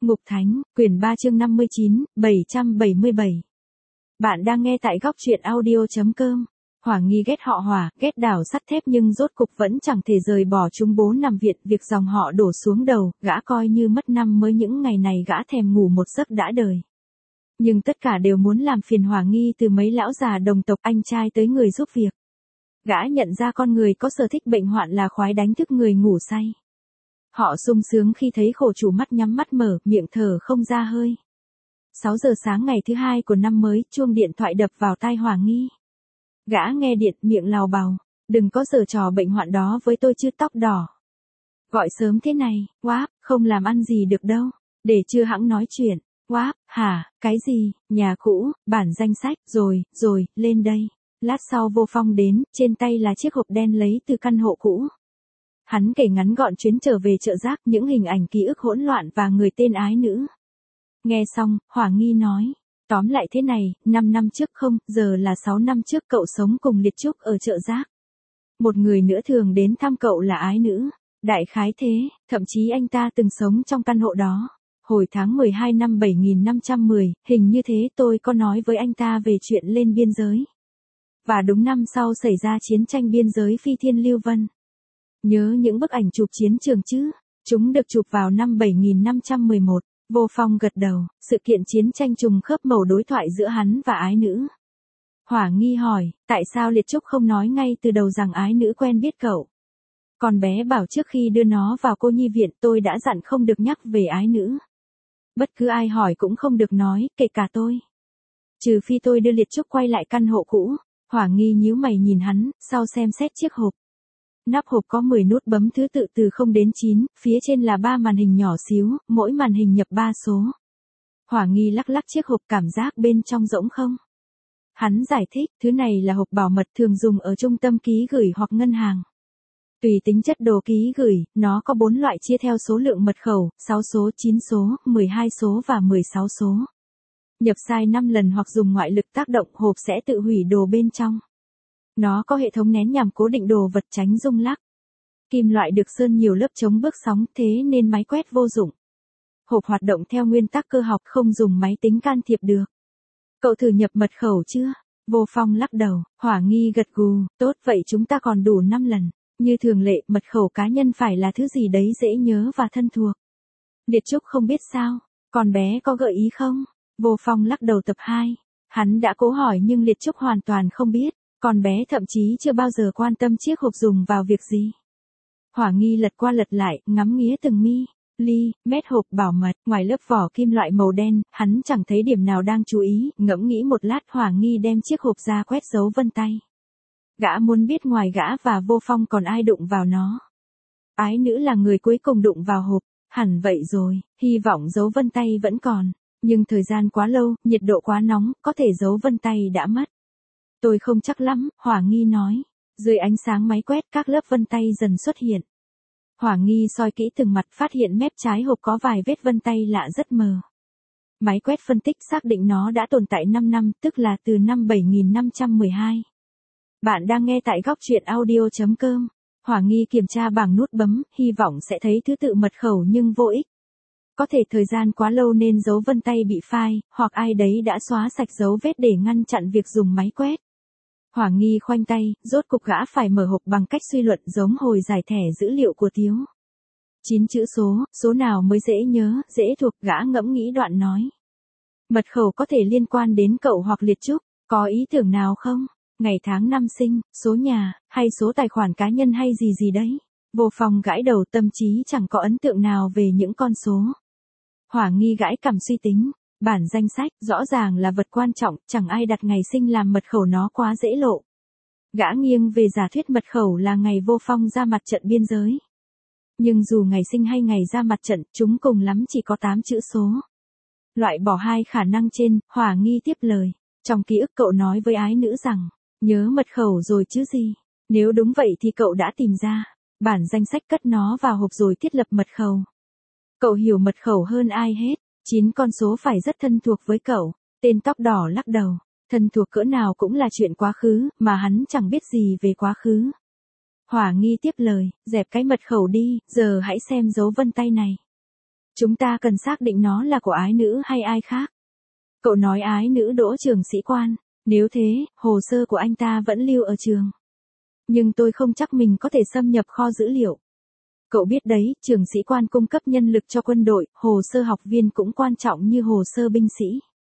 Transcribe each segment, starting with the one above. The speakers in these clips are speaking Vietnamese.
Ngục Thánh, quyển 3 chương 59, 777. Bạn đang nghe tại góc truyện audio.com. Hỏa nghi ghét họ Hỏa, ghét đảo sắt thép nhưng rốt cục vẫn chẳng thể rời bỏ chúng bố nằm viện. Việc dòng họ đổ xuống đầu, gã coi như mất năm mới, những ngày này gã thèm ngủ một giấc đã đời. Nhưng tất cả đều muốn làm phiền Hỏa nghi, từ mấy lão già đồng tộc anh trai tới người giúp việc. Gã nhận ra con người có sở thích bệnh hoạn là khoái đánh thức người ngủ say. Họ sung sướng khi thấy khổ chủ mắt nhắm mắt mở, miệng thở không ra hơi. 6 giờ sáng ngày thứ hai của năm mới, chuông điện thoại đập vào tai Hỏa nghi. Gã nghe điện, miệng lào bào, đừng có giở trò bệnh hoạn đó với tôi chứ tóc đỏ. Gọi sớm thế này, Quáp, không làm ăn gì được đâu, để chưa hẵng nói chuyện. Quáp, hả, cái gì, nhà cũ, bản danh sách, rồi, lên đây. Lát sau Vô Phong đến, trên tay là chiếc hộp đen lấy từ căn hộ cũ. Hắn kể ngắn gọn chuyến trở về chợ rác, những hình ảnh ký ức hỗn loạn và người tên ái nữ. Nghe xong, Hỏa nghi nói, tóm lại thế này, 5 năm trước không, giờ là 6 năm trước cậu sống cùng Liệt Trúc ở chợ rác. Một người nữa thường đến thăm cậu là ái nữ, đại khái thế, thậm chí anh ta từng sống trong căn hộ đó. Hồi tháng 12 năm 7510, hình như thế, tôi có nói với anh ta về chuyện lên biên giới. Và đúng năm sau xảy ra chiến tranh biên giới Phi Thiên Lưu Vân. Nhớ những bức ảnh chụp chiến trường chứ? Chúng được chụp vào năm 7511. Vô Phong gật đầu, sự kiện chiến tranh trùng khớp mẩu đối thoại giữa hắn và ái nữ. Hỏa nghi hỏi, tại sao Liệt Trúc không nói ngay từ đầu rằng ái nữ quen biết cậu? Con bé bảo trước khi đưa nó vào cô nhi viện tôi đã dặn không được nhắc về ái nữ. Bất cứ ai hỏi cũng không được nói, kể cả tôi. Trừ phi tôi đưa Liệt Trúc quay lại căn hộ cũ. Hỏa nghi nhíu mày nhìn hắn, sau xem xét chiếc hộp. Nắp hộp có 10 nút bấm thứ tự từ 0 đến 9, phía trên là 3 màn hình nhỏ xíu, mỗi màn hình nhập 3 số. Hỏa nghi lắc lắc chiếc hộp, cảm giác bên trong rỗng không. Hắn giải thích, thứ này là hộp bảo mật thường dùng ở trung tâm ký gửi hoặc ngân hàng. Tùy tính chất đồ ký gửi, nó có 4 loại chia theo số lượng mật khẩu, 6 số, 9 số, 12 số và 16 số. Nhập sai 5 lần hoặc dùng ngoại lực tác động, hộp sẽ tự hủy đồ bên trong. Nó có hệ thống nén nhằm cố định đồ vật tránh rung lắc. Kim loại được sơn nhiều lớp chống bước sóng, thế nên máy quét vô dụng. Hộp hoạt động theo nguyên tắc cơ học, không dùng máy tính can thiệp được. Cậu thử nhập mật khẩu chưa? Vô Phong lắc đầu. Hỏa nghi gật gù, tốt vậy chúng ta còn đủ 5 lần. Như thường lệ, mật khẩu cá nhân phải là thứ gì đấy dễ nhớ và thân thuộc. Liệt Trúc không biết sao? Con bé có gợi ý không? Vô Phong lắc đầu. Tập 2. Hắn đã cố hỏi nhưng Liệt Trúc hoàn toàn không biết. Con bé thậm chí chưa bao giờ quan tâm chiếc hộp dùng vào việc gì. Hỏa nghi lật qua lật lại, ngắm nghía từng mét hộp bảo mật, ngoài lớp vỏ kim loại màu đen, hắn chẳng thấy điểm nào đang chú ý, ngẫm nghĩ một lát Hỏa nghi đem chiếc hộp ra quét dấu vân tay. Gã muốn biết ngoài gã và Vô Phong còn ai đụng vào nó. Ái nữ là người cuối cùng đụng vào hộp, hẳn vậy rồi, hy vọng dấu vân tay vẫn còn, nhưng thời gian quá lâu, nhiệt độ quá nóng, có thể dấu vân tay đã mất. Tôi không chắc lắm, Hỏa nghi nói. Dưới ánh sáng máy quét các lớp vân tay dần xuất hiện. Hỏa nghi soi kỹ từng mặt, phát hiện mép trái hộp có vài vết vân tay lạ rất mờ. Máy quét phân tích xác định nó đã tồn tại 5 năm, tức là từ năm 7512. Bạn đang nghe tại góc truyện audio.com. Hỏa nghi kiểm tra bảng nút bấm, hy vọng sẽ thấy thứ tự mật khẩu nhưng vô ích. Có thể thời gian quá lâu nên dấu vân tay bị phai, hoặc ai đấy đã xóa sạch dấu vết để ngăn chặn việc dùng máy quét. Hỏa nghi khoanh tay, rốt cục gã phải mở hộp bằng cách suy luận giống hồi giải thẻ dữ liệu của Tiếu. 9 chữ số nào mới dễ nhớ, dễ thuộc, gã ngẫm nghĩ đoạn nói. Mật khẩu có thể liên quan đến cậu hoặc Liệt Trúc, có ý tưởng nào không? Ngày tháng năm sinh, số nhà, hay số tài khoản cá nhân hay gì đấy? Vô Phong gãi đầu, tâm trí chẳng có ấn tượng nào về những con số. Hỏa nghi gãi cằm suy tính. Bản danh sách, rõ ràng là vật quan trọng, chẳng ai đặt ngày sinh làm mật khẩu, nó quá dễ lộ. Gã nghiêng về giả thuyết mật khẩu là ngày Vô Phong ra mặt trận biên giới. Nhưng dù ngày sinh hay ngày ra mặt trận, chúng cùng lắm chỉ có 8 chữ số. Loại bỏ hai khả năng trên, Hỏa nghi tiếp lời. Trong ký ức cậu nói với ái nữ rằng, nhớ mật khẩu rồi chứ gì. Nếu đúng vậy thì cậu đã tìm ra. Bản danh sách cất nó vào hộp rồi thiết lập mật khẩu. Cậu hiểu mật khẩu hơn ai hết. 9 con số phải rất thân thuộc với cậu. Tên tóc đỏ lắc đầu. Thân thuộc cỡ nào cũng là chuyện quá khứ, mà hắn chẳng biết gì về quá khứ. Hỏa nghi tiếp lời, dẹp cái mật khẩu đi, giờ hãy xem dấu vân tay này. Chúng ta cần xác định nó là của ái nữ hay ai khác. Cậu nói ái nữ đỗ trường sĩ quan, nếu thế, hồ sơ của anh ta vẫn lưu ở trường. Nhưng tôi không chắc mình có thể xâm nhập kho dữ liệu. Cậu biết đấy, trường sĩ quan cung cấp nhân lực cho quân đội, hồ sơ học viên cũng quan trọng như hồ sơ binh sĩ.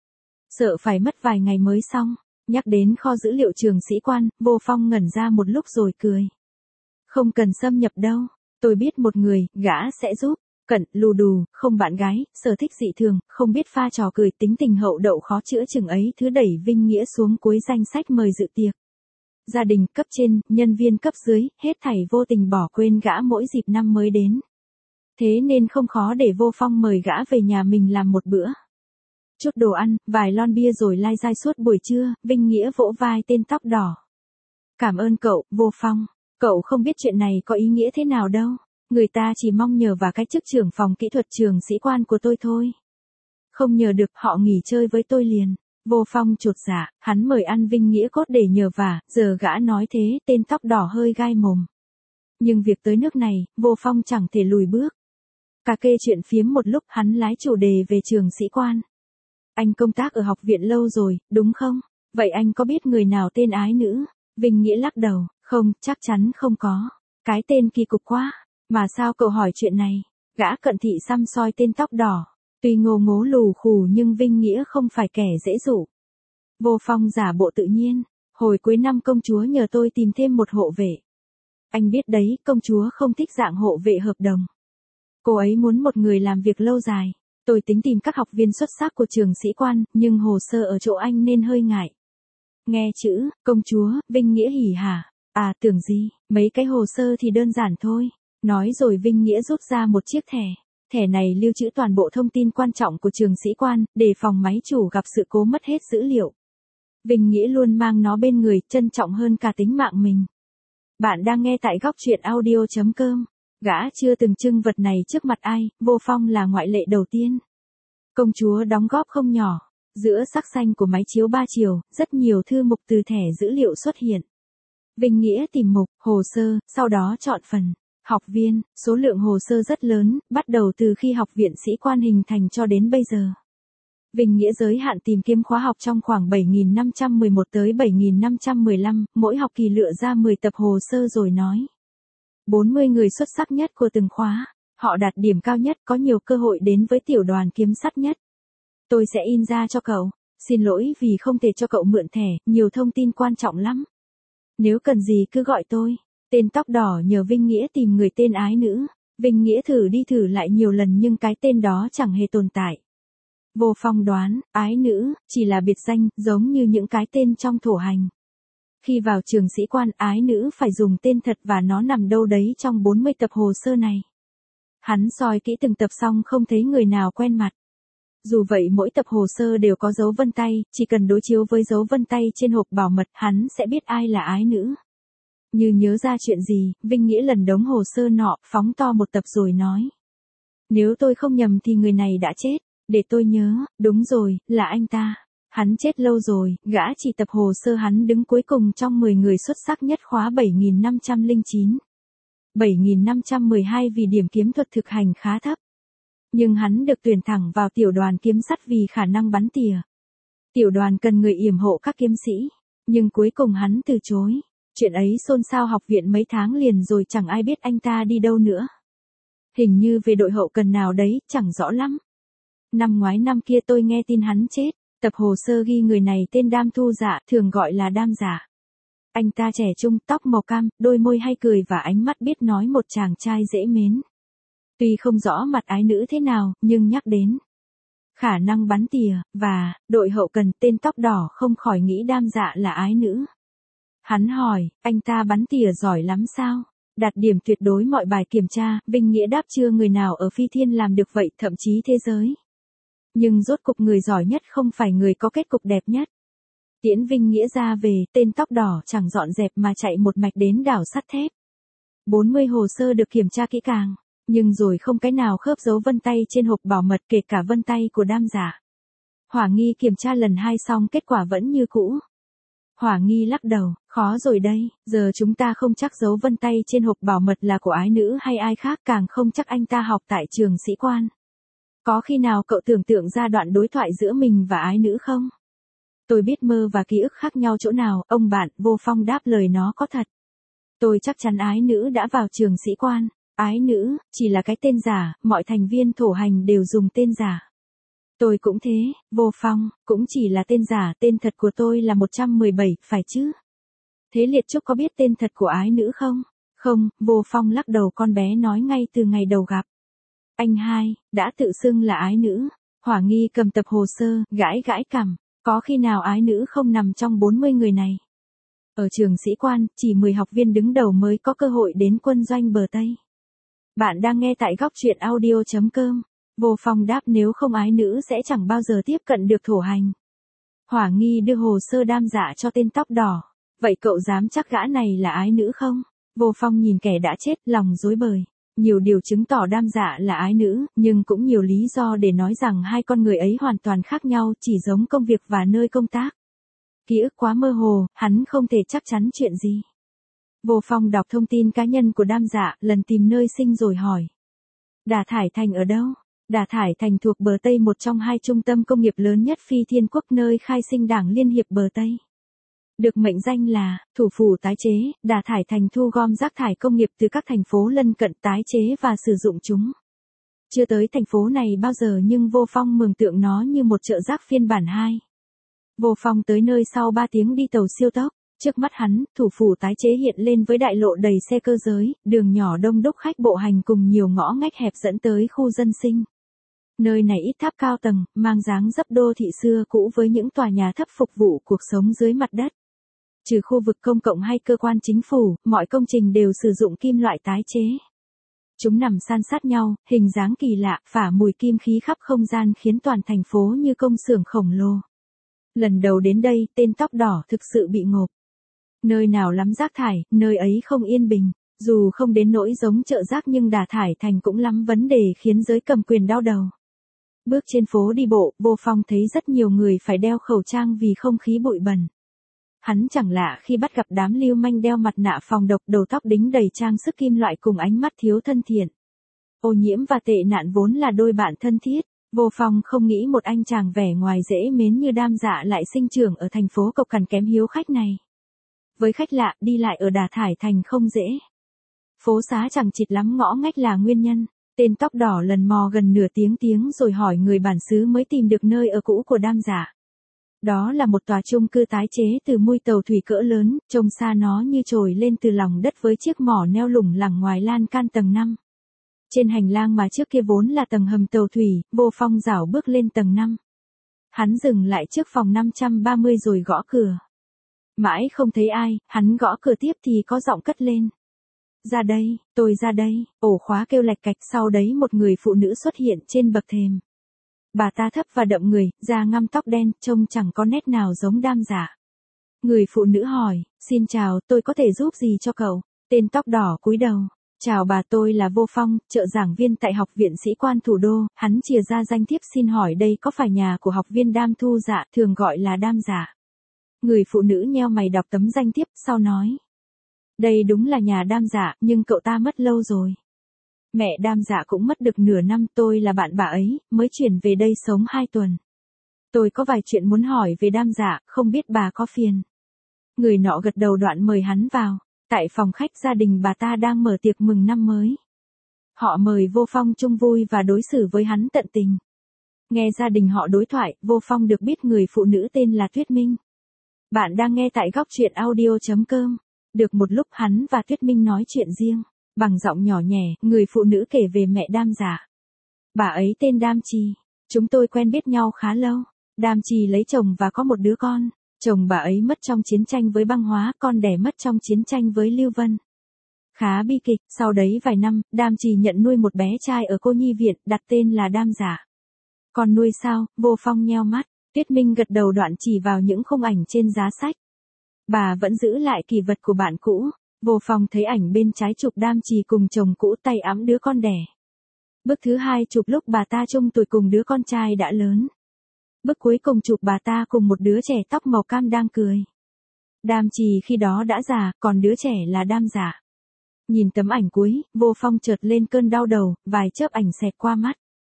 Sợ phải mất vài ngày mới xong. Nhắc đến kho dữ liệu trường sĩ quan, Vô Phong ngẩn ra một lúc rồi cười. Không cần xâm nhập đâu, tôi biết một người, gã sẽ giúp. Cận, lù đù, không bạn gái, sở thích dị thường, không biết pha trò cười, tính tình hậu đậu khó chữa chừng ấy thứ đẩy Vinh Nghĩa xuống cuối danh sách mời dự tiệc. Gia đình, cấp trên, nhân viên cấp dưới, hết thảy vô tình bỏ quên gã mỗi dịp năm mới đến. Thế nên không khó để Vô Phong mời gã về nhà mình làm một bữa. Chút đồ ăn, vài lon bia rồi lai dai suốt buổi trưa, Vinh Nghĩa vỗ vai tên tóc đỏ. Cảm ơn cậu, Vô Phong. Cậu không biết chuyện này có ý nghĩa thế nào đâu. Người ta chỉ mong nhờ vào cái chức trưởng phòng kỹ thuật trường sĩ quan của tôi thôi. Không nhờ được, họ nghỉ chơi với tôi liền. Vô Phong chột dạ, hắn mời ăn Vinh Nghĩa cốt để nhờ vả, giờ gã nói thế, tên tóc đỏ hơi gai mồm. Nhưng việc tới nước này, Vô Phong chẳng thể lùi bước. Cà kê chuyện phiếm một lúc, hắn lái chủ đề về trường sĩ quan. Anh công tác ở học viện lâu rồi, đúng không? Vậy anh có biết người nào tên ái nữ? Vinh Nghĩa lắc đầu, không, chắc chắn không có. Cái tên kỳ cục quá. Mà sao cậu hỏi chuyện này? Gã cận thị xăm soi tên tóc đỏ. Tuy ngô ngố lù khù nhưng Vinh Nghĩa không phải kẻ dễ dụ. Vô Phong giả bộ tự nhiên. Hồi cuối năm công chúa nhờ tôi tìm thêm một hộ vệ. Anh biết đấy, công chúa không thích dạng hộ vệ hợp đồng. Cô ấy muốn một người làm việc lâu dài. Tôi tính tìm các học viên xuất sắc của trường sĩ quan, nhưng hồ sơ ở chỗ anh nên hơi ngại. Nghe chữ, công chúa, Vinh Nghĩa hỉ hả. À tưởng gì, mấy cái hồ sơ thì đơn giản thôi. Nói rồi Vinh Nghĩa rút ra một chiếc thẻ. Thẻ này lưu trữ toàn bộ thông tin quan trọng của trường sĩ quan, để phòng máy chủ gặp sự cố mất hết dữ liệu. Vinh Nghĩa luôn mang nó bên người, trân trọng hơn cả tính mạng mình. Bạn đang nghe tại góc truyện audio.com. Gã chưa từng trưng vật này trước mặt ai, Vô Phong là ngoại lệ đầu tiên. Công chúa đóng góp không nhỏ. Giữa sắc xanh của máy chiếu 3 chiều, rất nhiều thư mục từ thẻ dữ liệu xuất hiện. Vinh Nghĩa tìm mục, hồ sơ, sau đó chọn phần. Học viên, số lượng hồ sơ rất lớn, bắt đầu từ khi học viện sĩ quan hình thành cho đến bây giờ. Vinh Nghĩa giới hạn tìm kiếm khóa học trong khoảng 7.511 tới 7.515, mỗi học kỳ lựa ra 10 tập hồ sơ rồi nói. 40 người xuất sắc nhất của từng khóa, họ đạt điểm cao nhất, có nhiều cơ hội đến với tiểu đoàn kiếm sắt nhất. Tôi sẽ in ra cho cậu, xin lỗi vì không thể cho cậu mượn thẻ, nhiều thông tin quan trọng lắm. Nếu cần gì cứ gọi tôi. Tên tóc đỏ nhờ Vinh Nghĩa tìm người tên ái nữ. Vinh Nghĩa thử đi thử lại nhiều lần nhưng cái tên đó chẳng hề tồn tại. Vô Phong đoán, ái nữ, chỉ là biệt danh, giống như những cái tên trong thổ hành. Khi vào trường sĩ quan, ái nữ phải dùng tên thật và nó nằm đâu đấy trong 40 tập hồ sơ này. Hắn soi kỹ từng tập xong không thấy người nào quen mặt. Dù vậy mỗi tập hồ sơ đều có dấu vân tay, chỉ cần đối chiếu với dấu vân tay trên hộp bảo mật, hắn sẽ biết ai là ái nữ. Như nhớ ra chuyện gì, Vinh Nghĩa lần đống hồ sơ nọ, phóng to một tập rồi nói. Nếu tôi không nhầm thì người này đã chết, để tôi nhớ, đúng rồi, là anh ta. Hắn chết lâu rồi, gã chỉ tập hồ sơ hắn đứng cuối cùng trong 10 người xuất sắc nhất khóa 7.509. 7.512 vì điểm kiếm thuật thực hành khá thấp. Nhưng hắn được tuyển thẳng vào tiểu đoàn kiếm sắt vì khả năng bắn tỉa. Tiểu đoàn cần người yểm hộ các kiếm sĩ, nhưng cuối cùng hắn từ chối. Chuyện ấy xôn xao học viện mấy tháng liền rồi chẳng ai biết anh ta đi đâu nữa. Hình như về đội hậu cần nào đấy, chẳng rõ lắm. Năm ngoái năm kia tôi nghe tin hắn chết, tập hồ sơ ghi người này tên Đam Thu Dạ, thường gọi là Đam Dạ. Anh ta trẻ trung, tóc màu cam, đôi môi hay cười và ánh mắt biết nói, một chàng trai dễ mến. Tuy không rõ mặt ái nữ thế nào, nhưng nhắc đến khả năng bắn tỉa, và đội hậu cần, tên tóc đỏ không khỏi nghĩ Đam Dạ là ái nữ. Hắn hỏi, anh ta bắn tỉa giỏi lắm sao? Đạt điểm tuyệt đối mọi bài kiểm tra, Vinh Nghĩa đáp chưa người nào ở Phi Thiên làm được vậy, thậm chí thế giới. Nhưng rốt cục người giỏi nhất không phải người có kết cục đẹp nhất. Tiễn Vinh Nghĩa ra về, tên tóc đỏ chẳng dọn dẹp mà chạy một mạch đến đảo sắt thép. 40 hồ sơ được kiểm tra kỹ càng, nhưng rồi không cái nào khớp dấu vân tay trên hộp bảo mật, kể cả vân tay của Đam Dạ. Hỏa Nghi kiểm tra lần 2 xong kết quả vẫn như cũ. Hỏa Nghi lắc đầu, khó rồi đây, giờ chúng ta không chắc dấu vân tay trên hộp bảo mật là của ái nữ hay ai khác, càng không chắc anh ta học tại trường sĩ quan. Có khi nào cậu tưởng tượng ra đoạn đối thoại giữa mình và ái nữ không? Tôi biết mơ và ký ức khác nhau chỗ nào, ông bạn, Vô Phong đáp lời nó có thật. Tôi chắc chắn ái nữ đã vào trường sĩ quan. Ái nữ, chỉ là cái tên giả, mọi thành viên thổ hành đều dùng tên giả. Tôi cũng thế, Vô Phong, cũng chỉ là tên giả, tên thật của tôi là 117, phải chứ? Thế Liệt Trúc có biết tên thật của ái nữ không? Không, Vô Phong lắc đầu, con bé nói ngay từ ngày đầu gặp. Anh hai, đã tự xưng là ái nữ. Hỏa Nghi cầm tập hồ sơ, gãi gãi cằm. Có khi nào ái nữ không nằm trong 40 người này? Ở trường sĩ quan, chỉ 10 học viên đứng đầu mới có cơ hội đến quân doanh bờ Tây. Bạn đang nghe tại góc truyện audio.com. Vô Phong đáp nếu không ái nữ sẽ chẳng bao giờ tiếp cận được thổ hành. Hỏa Nghi đưa hồ sơ đam dạ cho tên tóc đỏ. Vậy cậu dám chắc gã này là ái nữ không? Vô Phong nhìn kẻ đã chết, lòng rối bời. Nhiều điều chứng tỏ đam dạ là ái nữ, nhưng cũng nhiều lý do để nói rằng hai con người ấy hoàn toàn khác nhau, chỉ giống công việc và nơi công tác. Ký ức quá mơ hồ, hắn không thể chắc chắn chuyện gì. Vô Phong đọc thông tin cá nhân của đam dạ, lần tìm nơi sinh rồi hỏi. Đà Thải Thành ở đâu? Đà Thải Thành thuộc bờ Tây, một trong hai trung tâm công nghiệp lớn nhất Phi Thiên Quốc, nơi khai sinh Đảng Liên hiệp bờ Tây. Được mệnh danh là thủ phủ tái chế, Đà Thải Thành thu gom rác thải công nghiệp từ các thành phố lân cận tái chế và sử dụng chúng. Chưa tới thành phố này bao giờ nhưng Vô Phong mường tượng nó như một chợ rác phiên bản 2. Vô Phong tới nơi sau 3 tiếng đi tàu siêu tốc. Trước mắt hắn, thủ phủ tái chế hiện lên với đại lộ đầy xe cơ giới, đường nhỏ đông đúc khách bộ hành cùng nhiều ngõ ngách hẹp dẫn tới khu dân sinh. Nơi này ít tháp cao tầng, mang dáng dấp đô thị xưa cũ với những tòa nhà thấp phục vụ cuộc sống dưới mặt đất. Trừ khu vực công cộng hay cơ quan chính phủ, mọi công trình đều sử dụng kim loại tái chế. Chúng nằm san sát nhau, hình dáng kỳ lạ, phả mùi kim khí khắp không gian khiến toàn thành phố như công xưởng khổng lồ. Lần đầu đến đây, tên tóc đỏ thực sự bị ngộp. Nơi nào lắm rác thải, nơi ấy không yên bình. Dù không đến nỗi giống chợ rác nhưng Đà Thải Thành cũng lắm vấn đề khiến giới cầm quyền đau đầu. Bước trên phố đi bộ, Vô Phong thấy rất nhiều người phải đeo khẩu trang vì không khí bụi bẩn. Hắn chẳng lạ khi bắt gặp đám lưu manh đeo mặt nạ phòng độc, đầu tóc đính đầy trang sức kim loại cùng ánh mắt thiếu thân thiện. Ô nhiễm và tệ nạn vốn là đôi bạn thân thiết. Vô Phong không nghĩ một anh chàng vẻ ngoài dễ mến như đam dạ lại sinh trưởng ở thành phố cộc cằn kém hiếu khách này. Với khách lạ, đi lại ở Đà Thải Thành không dễ. Phố xá chẳng chịt lắm, ngõ ngách là nguyên nhân. Tên tóc đỏ lần mò gần nửa tiếng rồi hỏi người bản xứ mới tìm được nơi ở cũ của đam dạ. Đó là một tòa chung cư tái chế từ mui tàu thủy cỡ lớn, trông xa nó như trồi lên từ lòng đất với chiếc mỏ neo lủng lẳng ngoài lan can tầng 5. Trên hành lang mà trước kia vốn là tầng hầm tàu thủy, Vô Phong rảo bước lên tầng 5. Hắn dừng lại trước phòng 530 rồi gõ cửa. Mãi không thấy ai, hắn gõ cửa tiếp thì có giọng cất lên. Ra đây, tôi ra đây, ổ khóa kêu lạch cạch, sau đấy một người phụ nữ xuất hiện trên bậc thềm. Bà ta thấp và đậm người, da ngăm tóc đen, trông chẳng có nét nào giống đam dạ. Người phụ nữ hỏi, xin chào, tôi có thể giúp gì cho cậu? Tên tóc đỏ cúi đầu. Chào bà, tôi là Vô Phong, trợ giảng viên tại Học viện Sĩ quan Thủ đô. Hắn chìa ra danh thiếp, xin hỏi đây có phải nhà của học viên Đam Thu Dạ, thường gọi là Đam Dạ? Người phụ nữ nheo mày đọc tấm danh thiếp, sau nói. Đây đúng là nhà Đam Dạ, nhưng cậu ta mất lâu rồi. Mẹ Đam Dạ cũng mất được nửa năm, tôi là bạn bà ấy, mới chuyển về đây sống 2 tuần. Tôi có vài chuyện muốn hỏi về Đam Dạ, không biết bà có phiền. Người nọ gật đầu, đoạn mời hắn vào. Tại phòng khách, gia đình bà ta đang mở tiệc mừng năm mới. Họ mời Vô Phong chung vui và đối xử với hắn tận tình. Nghe gia đình họ đối thoại, Vô Phong được biết người phụ nữ tên là Tuyết Minh. Bạn đang nghe tại góc truyện audio.com. Được một lúc hắn và Tuyết Minh nói chuyện riêng. Bằng giọng nhỏ nhẹ, người phụ nữ kể về mẹ Đam Dạ. Bà ấy tên Đam Trì. Chúng tôi quen biết nhau khá lâu. Đam Trì lấy chồng và có một đứa con. Chồng bà ấy mất trong chiến tranh với băng hóa, con đẻ mất trong chiến tranh với Lưu Vân. Khá bi kịch, sau đấy vài năm, Đam Trì nhận nuôi một bé trai ở cô nhi viện, đặt tên là Đam Dạ. Con nuôi sao? Vô Phong nheo mắt. Tuyết Minh gật đầu, đoạn chỉ vào những khung ảnh trên giá sách. Bà vẫn giữ lại kỷ vật của bạn cũ. Vô Phong thấy ảnh bên trái chụp Đam Trì cùng chồng cũ tay ẵm đứa con đẻ. Bức thứ hai chụp lúc bà ta chung tuổi cùng đứa con trai đã lớn. Bức cuối cùng chụp bà ta cùng một đứa trẻ tóc màu cam đang cười. Đam Trì khi đó đã già, còn đứa trẻ là Đam Dạ. Nhìn tấm ảnh cuối, Vô Phong chợt lên cơn đau đầu, vài chớp ảnh xẹt qua mắt.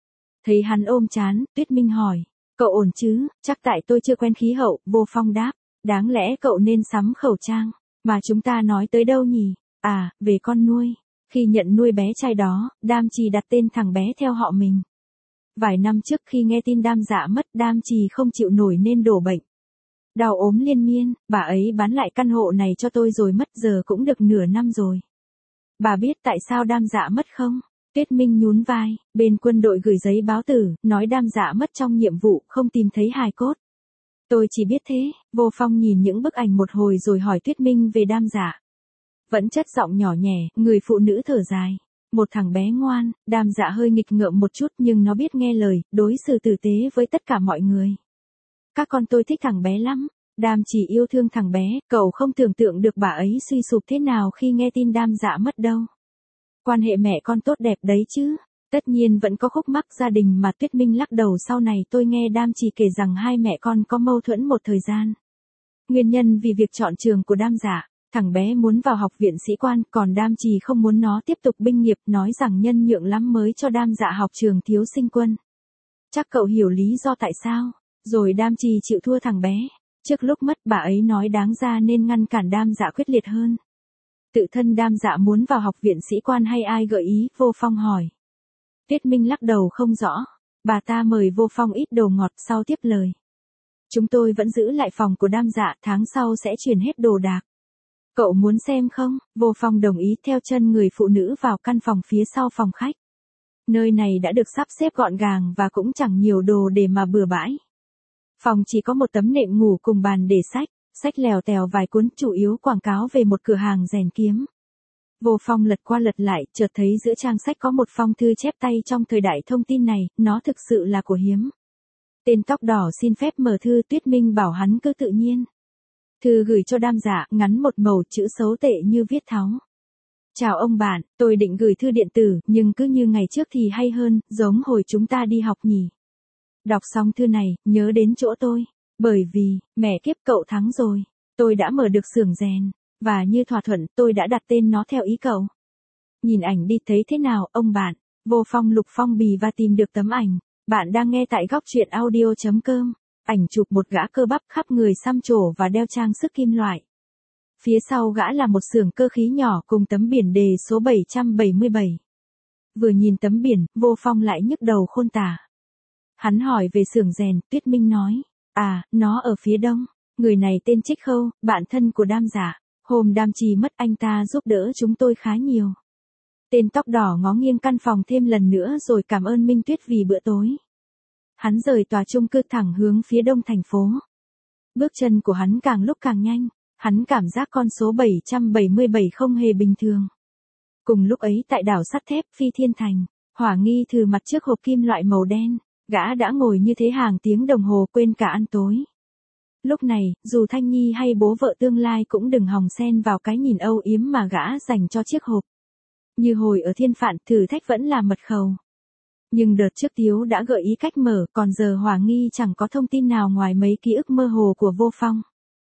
Thấy hắn ôm chán, Tuyết Minh hỏi, cậu ổn chứ, chắc tại tôi chưa quen khí hậu, Vô Phong đáp, đáng lẽ cậu nên sắm khẩu trang, mà chúng ta nói tới đâu nhỉ, à, về con nuôi. Khi nhận nuôi bé trai đó, Đam Trì đặt tên thằng bé theo họ mình. Vài năm trước khi nghe tin Đam Dạ mất, Đam Trì không chịu nổi nên đổ bệnh. Đau ốm liên miên, bà ấy bán lại căn hộ này cho tôi rồi mất, giờ cũng được nửa năm rồi. Bà biết tại sao Đam Dạ mất không? Tuyết Minh nhún vai, bên quân đội gửi giấy báo tử, nói Đam Dạ mất trong nhiệm vụ, không tìm thấy hài cốt. Tôi chỉ biết thế. Vô Phong nhìn những bức ảnh một hồi rồi hỏi Tuyết Minh về Đam Dạ. Vẫn chất giọng nhỏ nhẹ, người phụ nữ thở dài. Một thằng bé ngoan, Đam Dạ hơi nghịch ngợm một chút nhưng nó biết nghe lời, đối xử tử tế với tất cả mọi người. Các con tôi thích thằng bé lắm. Đam chỉ yêu thương thằng bé, cậu không tưởng tượng được bà ấy suy sụp thế nào khi nghe tin Đam Dạ mất đâu. Quan hệ mẹ con tốt đẹp đấy chứ. Tất nhiên vẫn có khúc mắc gia đình mà Tuyết Minh lắc đầu. Sau này tôi nghe Đam chỉ kể rằng hai mẹ con có mâu thuẫn một thời gian. Nguyên nhân vì việc chọn trường của Đam Dạ. Thằng bé muốn vào học viện sĩ quan, còn Đam Trì không muốn nó tiếp tục binh nghiệp, nói rằng nhân nhượng lắm mới cho Đam Dạ học trường thiếu sinh quân. Chắc cậu hiểu lý do tại sao. Rồi Đam Trì chịu thua thằng bé. Trước lúc mất bà ấy nói đáng ra nên ngăn cản Đam Dạ quyết liệt hơn. Tự thân Đam Dạ muốn vào học viện sĩ quan hay ai gợi ý, Vô Phong hỏi. Tuyết Minh lắc đầu không rõ. Bà ta mời Vô Phong ít đồ ngọt sau tiếp lời. Chúng tôi vẫn giữ lại phòng của Đam Dạ, tháng sau sẽ chuyển hết đồ đạc. Cậu muốn xem không? Vô Phong đồng ý theo chân người phụ nữ vào căn phòng phía sau phòng khách. Nơi này đã được sắp xếp gọn gàng và cũng chẳng nhiều đồ để mà bừa bãi. Phòng chỉ có một tấm nệm ngủ cùng bàn để sách lèo tèo vài cuốn, chủ yếu quảng cáo về một cửa hàng rèn kiếm. Vô Phong lật qua lật lại, chợt thấy giữa trang sách có một phong thư chép tay trong thời đại thông tin này, nó thực sự là của hiếm. Tên tóc đỏ xin phép mở thư, Tuyết Minh bảo hắn cứ tự nhiên. Thư gửi cho Đam Dạ, ngắn một mẩu, chữ xấu tệ như viết tháo. Chào ông bạn, tôi định gửi thư điện tử, nhưng cứ như ngày trước thì hay hơn, giống hồi chúng ta đi học nhỉ. Đọc xong thư này, nhớ đến chỗ tôi. Bởi vì, mẹ kiếp cậu thắng rồi. Tôi đã mở được xưởng rèn. Và như thỏa thuận, tôi đã đặt tên nó theo ý cậu. Nhìn ảnh đi, thấy thế nào, ông bạn? Vô Phong lục phong bì và tìm được tấm ảnh. Bạn đang nghe tại góc truyện audio.com. Ảnh chụp một gã cơ bắp khắp người xăm trổ và đeo trang sức kim loại. Phía sau gã là một xưởng cơ khí nhỏ cùng tấm biển đề số 777. Vừa nhìn tấm biển, Vô Phong lại nhức đầu khôn tả. Hắn hỏi về xưởng rèn, Tuyết Minh nói. À, nó ở phía đông. Người này tên Trích Khâu, bạn thân của Đam Dạ. Hôm Đam Trì mất anh ta giúp đỡ chúng tôi khá nhiều. Tên tóc đỏ ngó nghiêng căn phòng thêm lần nữa rồi cảm ơn Minh Tuyết vì bữa tối. Hắn rời tòa chung cư thẳng hướng phía đông thành phố. Bước chân của hắn càng lúc càng nhanh. Hắn cảm giác con số 777 không hề bình thường. Cùng lúc ấy tại đảo sắt thép Phi Thiên Thành, Hỏa Nghi thử mặt trước hộp kim loại màu đen. Gã đã ngồi như thế hàng tiếng đồng hồ quên cả ăn tối. Lúc này, dù Thanh Nhi hay bố vợ tương lai cũng đừng hòng xen vào cái nhìn âu yếm mà gã dành cho chiếc hộp. Như hồi ở Thiên Phạn, thử thách vẫn là mật khẩu. Nhưng đợt trước Tiếu đã gợi ý cách mở, còn giờ Hỏa Nghi chẳng có thông tin nào ngoài mấy ký ức mơ hồ của Vô Phong.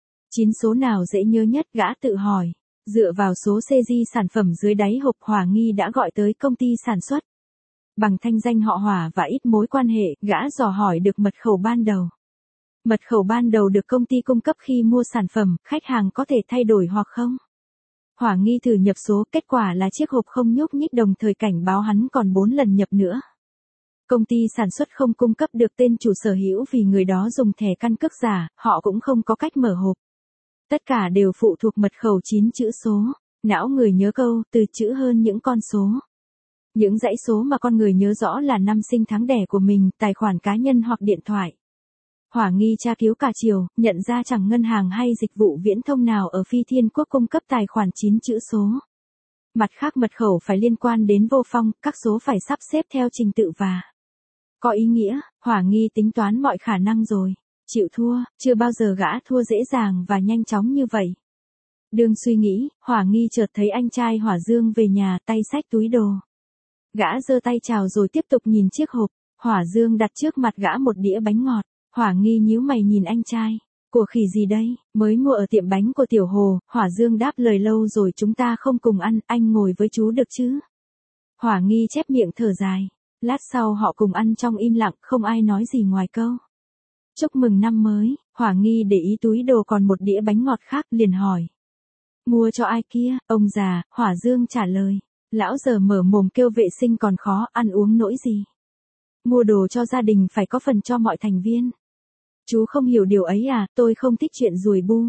9 số nào dễ nhớ nhất, gã tự hỏi. Dựa vào số CG sản phẩm dưới đáy hộp, Hỏa Nghi đã gọi tới công ty sản xuất. Bằng thanh danh họ Hỏa và ít mối quan hệ, gã dò hỏi được mật khẩu ban đầu. Mật khẩu ban đầu được công ty cung cấp khi mua sản phẩm, khách hàng có thể thay đổi hoặc không. Hỏa Nghi thử nhập số, kết quả là chiếc hộp không nhúc nhích, đồng thời cảnh báo hắn còn 4 lần nhập nữa. Công ty sản xuất không cung cấp được tên chủ sở hữu vì người đó dùng thẻ căn cước giả, họ cũng không có cách mở hộp. Tất cả đều phụ thuộc mật khẩu 9 chữ số. Não người nhớ câu, từ chữ hơn những con số. Những dãy số mà con người nhớ rõ là năm sinh tháng đẻ của mình, tài khoản cá nhân hoặc điện thoại. Hỏa Nghi tra cứu cả chiều, nhận ra chẳng ngân hàng hay dịch vụ viễn thông nào ở Phi Thiên Quốc cung cấp tài khoản 9 chữ số. Mặt khác mật khẩu phải liên quan đến Vô Phong, các số phải sắp xếp theo trình tự và có ý nghĩa. Hỏa Nghi tính toán mọi khả năng rồi. Chịu thua, chưa bao giờ gã thua dễ dàng và nhanh chóng như vậy. Đương suy nghĩ, Hỏa Nghi chợt thấy anh trai Hỏa Dương về nhà, tay xách túi đồ. Gã giơ tay chào rồi tiếp tục nhìn chiếc hộp. Hỏa Dương đặt trước mặt gã một đĩa bánh ngọt. Hỏa Nghi nhíu mày nhìn anh trai. Của khỉ gì đây, mới mua ở tiệm bánh của Tiểu Hồ. Hỏa Dương đáp lời lâu rồi chúng ta không cùng ăn, anh ngồi với chú được chứ. Hỏa Nghi chép miệng thở dài. Lát sau họ cùng ăn trong im lặng, không ai nói gì ngoài câu chúc mừng năm mới. Hỏa Nghi để ý túi đồ còn một đĩa bánh ngọt khác, liền hỏi. Mua cho ai kia, ông già? Hỏa Dương trả lời. Lão giờ mở mồm kêu vệ sinh còn khó, ăn uống nỗi gì. Mua đồ cho gia đình phải có phần cho mọi thành viên. Chú không hiểu điều ấy à, tôi không thích chuyện ruồi bu.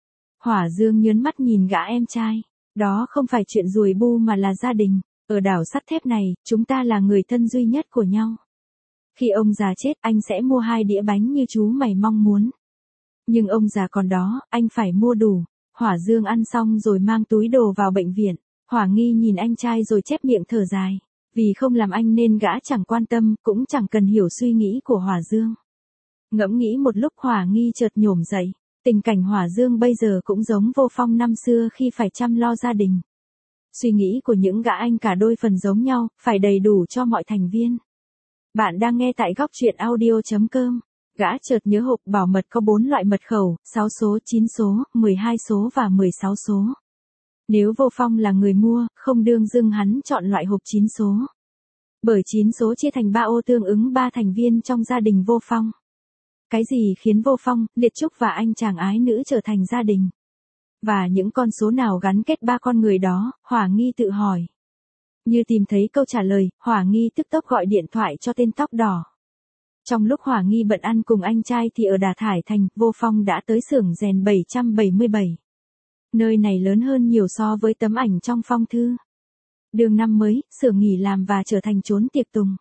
Hỏa Dương nhớn mắt nhìn gã em trai. Đó không phải chuyện ruồi bu mà là gia đình. Ở đảo sắt thép này, chúng ta là người thân duy nhất của nhau. Khi ông già chết, anh sẽ mua 2 đĩa bánh như chú mày mong muốn. Nhưng ông già còn đó, anh phải mua đủ. Hỏa Dương ăn xong rồi mang túi đồ vào bệnh viện. Hỏa Nghi nhìn anh trai rồi chép miệng thở dài. Vì không làm anh nên gã chẳng quan tâm, cũng chẳng cần hiểu suy nghĩ của Hỏa Dương. Ngẫm nghĩ một lúc Hỏa Nghi chợt nhổm dậy. Tình cảnh Hỏa Dương bây giờ cũng giống Vô Phong năm xưa khi phải chăm lo gia đình. Suy nghĩ của những gã anh cả đôi phần giống nhau, phải đầy đủ cho mọi thành viên. Bạn đang nghe tại góc truyện audio.com. Gã chợt nhớ hộp bảo mật có 4 loại mật khẩu, 6 số, 9 số, 12 số và 16 số. Nếu Vô Phong là người mua, không đương dưng hắn chọn loại hộp 9 số. Bởi 9 số chia thành 3 ô tương ứng 3 thành viên trong gia đình Vô Phong. Cái gì khiến Vô Phong, Liệt Trúc và anh chàng ái nữ trở thành gia đình? Và những con số nào gắn kết 3 con người đó, Hỏa Nghi tự hỏi. Như tìm thấy câu trả lời, Hỏa Nghi tức tốc gọi điện thoại cho tên tóc đỏ. Trong lúc Hỏa Nghi bận ăn cùng anh trai thì ở Đà Thải Thành, Vô Phong đã tới xưởng rèn 777. Nơi này lớn hơn nhiều so với tấm ảnh trong phong thư. Đường năm mới, xưởng nghỉ làm và trở thành chốn tiệc tùng.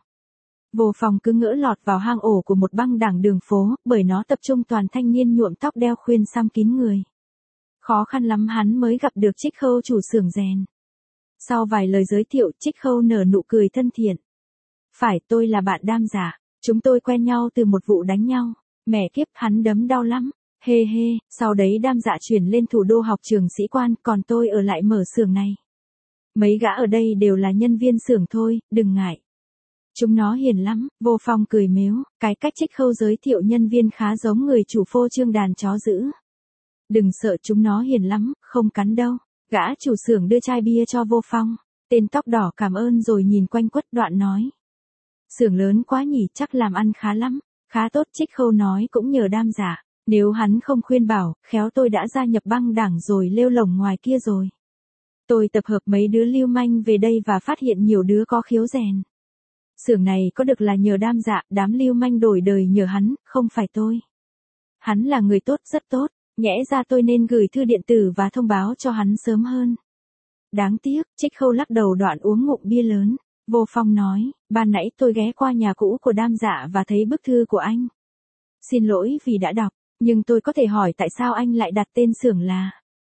Vô Phong cứ ngỡ lọt vào hang ổ của một băng đảng đường phố, bởi nó tập trung toàn thanh niên nhuộm tóc đeo khuyên xăm kín người. Khó khăn lắm hắn mới gặp được Trích Khâu chủ xưởng rèn. Sau vài lời giới thiệu, Trích Khâu nở nụ cười thân thiện. Phải, tôi là bạn Đam Dạ. Chúng tôi quen nhau từ một vụ đánh nhau. Mẹ kiếp, hắn đấm đau lắm. Hê hê, sau đấy Đam Dạ chuyển lên thủ đô học trường sĩ quan, còn tôi ở lại mở xưởng này. Mấy gã ở đây đều là nhân viên xưởng thôi, đừng ngại. Chúng nó hiền lắm. Vô Phong cười mếu, cái cách Trích Khâu giới thiệu nhân viên khá giống người chủ phô trương đàn chó dữ. Đừng sợ, chúng nó hiền lắm, không cắn đâu. Gã chủ xưởng đưa chai bia cho Vô Phong. Tên tóc đỏ cảm ơn rồi nhìn quanh quất, đoạn nói. Xưởng lớn quá nhỉ, chắc làm ăn khá lắm. Khá tốt, Trích Khâu nói, cũng nhờ Đam Dạ. Nếu hắn không khuyên bảo, khéo tôi đã gia nhập băng đảng rồi lêu lổng ngoài kia rồi. Tôi tập hợp mấy đứa lưu manh về đây và phát hiện nhiều đứa có khiếu rèn. Xưởng này có được là nhờ Đam Dạ, đám lưu manh đổi đời nhờ hắn, không phải tôi. Hắn là người tốt, rất tốt. Nhẽ ra tôi nên gửi thư điện tử và thông báo cho hắn sớm hơn. Đáng tiếc, Trích Khâu lắc đầu, đoạn uống ngụm bia lớn. Vô Phong nói, ban nãy tôi ghé qua nhà cũ của Đam Dạ và thấy bức thư của anh. Xin lỗi vì đã đọc, nhưng tôi có thể hỏi tại sao anh lại đặt tên xưởng là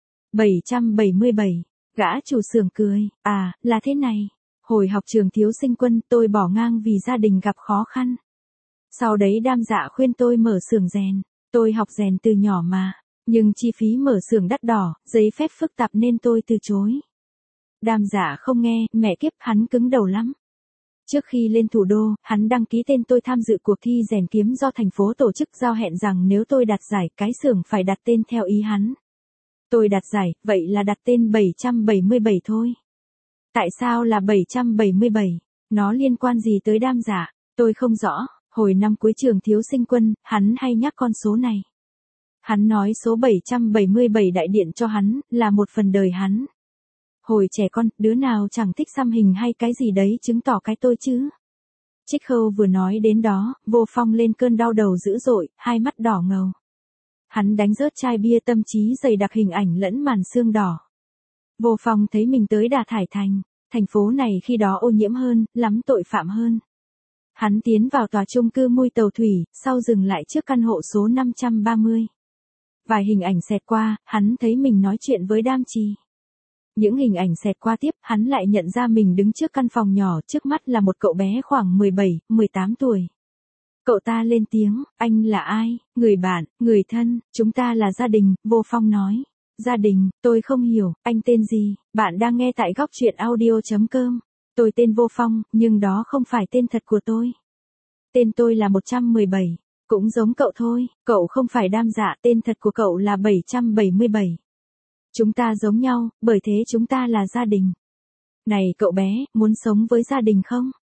777. Gã chủ xưởng cười, à, là thế này. Hồi học trường thiếu sinh quân, tôi bỏ ngang vì gia đình gặp khó khăn. Sau đấy Đam Dạ khuyên tôi mở xưởng rèn. Tôi học rèn từ nhỏ mà. Nhưng chi phí mở xưởng đắt đỏ, giấy phép phức tạp nên tôi từ chối. Đam Dạ không nghe, mẹ kiếp, hắn cứng đầu lắm. Trước khi lên thủ đô, hắn đăng ký tên tôi tham dự cuộc thi rèn kiếm do thành phố tổ chức, giao hẹn rằng nếu tôi đạt giải, cái xưởng phải đặt tên theo ý hắn. Tôi đạt giải, vậy là đặt tên 777 thôi. Tại sao là 777? Nó liên quan gì tới Đam Dạ? Tôi không rõ. Hồi năm cuối trường thiếu sinh quân, hắn hay nhắc con số này. Hắn nói số 777 đại diện cho hắn, là một phần đời hắn. Hồi trẻ con, đứa nào chẳng thích xăm hình hay cái gì đấy chứng tỏ cái tôi chứ. Trích Khâu vừa nói đến đó, Vô Phong lên cơn đau đầu dữ dội, hai mắt đỏ ngầu. Hắn đánh rớt chai bia, tâm trí dày đặc hình ảnh lẫn màn xương đỏ. Vô Phong thấy mình tới Đà Thải Thành. Thành phố này khi đó ô nhiễm hơn, lắm tội phạm hơn. Hắn tiến vào tòa chung cư Mui Tàu Thủy, sau dừng lại trước căn hộ số 530. Vài hình ảnh xẹt qua, hắn thấy mình nói chuyện với Đam Trì. Những hình ảnh xẹt qua tiếp, hắn lại nhận ra mình đứng trước căn phòng nhỏ, trước mắt là một cậu bé khoảng 17, 18 tuổi. Cậu ta lên tiếng, anh là ai? Người bạn, người thân, chúng ta là gia đình, Vô Phong nói. Gia đình, tôi không hiểu, anh tên gì? Bạn đang nghe tại góc truyện audio.com. Tôi tên Vô Phong, nhưng đó không phải tên thật của tôi. Tên tôi là 117, cũng giống cậu thôi, cậu không phải Đam Dạ, tên thật của cậu là 777. Chúng ta giống nhau, bởi thế chúng ta là gia đình. Này cậu bé, muốn sống với gia đình không?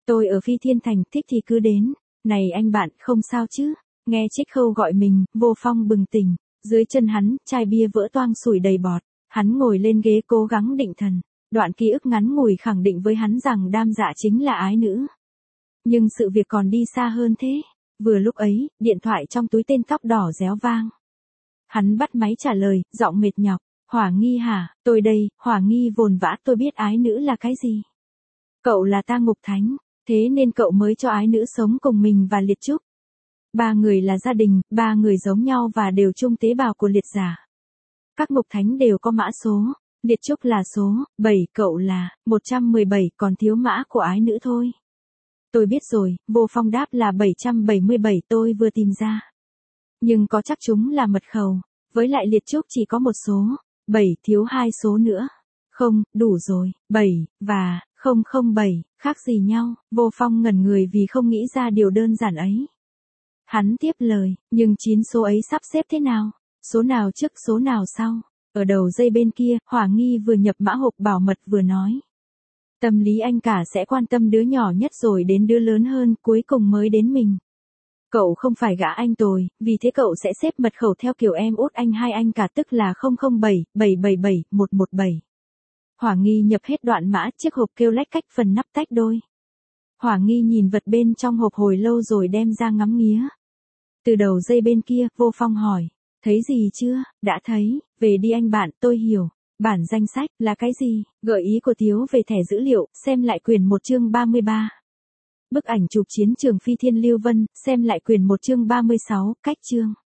Tôi ở Phi Thiên Thành, thích thì cứ đến. Này anh bạn, không sao chứ? Nghe Trích Khâu gọi mình, Vô Phong bừng tỉnh. Dưới chân hắn, chai bia vỡ toang sủi đầy bọt. Hắn ngồi lên ghế cố gắng định thần. Đoạn ký ức ngắn ngủi khẳng định với hắn rằng Đam Dạ chính là ái nữ. Nhưng sự việc còn đi xa hơn thế. Vừa lúc ấy, điện thoại trong túi tên tóc đỏ réo vang. Hắn bắt máy trả lời, giọng mệt nhọc. Hỏa Nghi hả? Tôi đây. Hỏa Nghi vồn vã, tôi biết ái nữ là cái gì. Cậu là Ta Ngục Thánh, thế nên cậu mới cho ái nữ sống cùng mình và Liệt Trúc. Ba người là gia đình, ba người giống nhau và đều chung tế bào của liệt giả. Các Ngục Thánh đều có mã số. Liệt Trúc là số 7, cậu là 117, còn thiếu mã của ái nữ thôi. Tôi biết rồi, Vô Phong đáp là 777, tôi vừa tìm ra. Nhưng có chắc chúng là mật khẩu, với lại Liệt Trúc chỉ có một số, 7 thiếu 2 số nữa. Không, đủ rồi, 7 và 007, khác gì nhau. Vô Phong ngẩn người vì không nghĩ ra điều đơn giản ấy. Hắn tiếp lời, nhưng 9 số ấy sắp xếp thế nào? Số nào trước số nào sau? Ở đầu dây bên kia, Hỏa Nghi vừa nhập mã hộp bảo mật vừa nói. Tâm lý anh cả sẽ quan tâm đứa nhỏ nhất rồi đến đứa lớn hơn, cuối cùng mới đến mình. Cậu không phải gã anh tồi, vì thế cậu sẽ xếp mật khẩu theo kiểu em út anh hai anh cả, tức là 007, 777, 117. Hỏa Nghi nhập hết đoạn mã, chiếc hộp kêu lách cách, phần nắp tách đôi. Hỏa Nghi nhìn vật bên trong hộp hồi lâu rồi đem ra ngắm nghía. Từ đầu dây bên kia, Vô Phong hỏi, thấy gì chưa? Đã thấy, về đi anh bạn, tôi hiểu. Bản danh sách là cái gì? Gợi ý của Thiếu về thẻ dữ liệu, xem lại quyển 1 chương 33. Bức ảnh chụp chiến trường Phi Thiên Lưu Vân, xem lại quyển 1 chương 36, cách chương.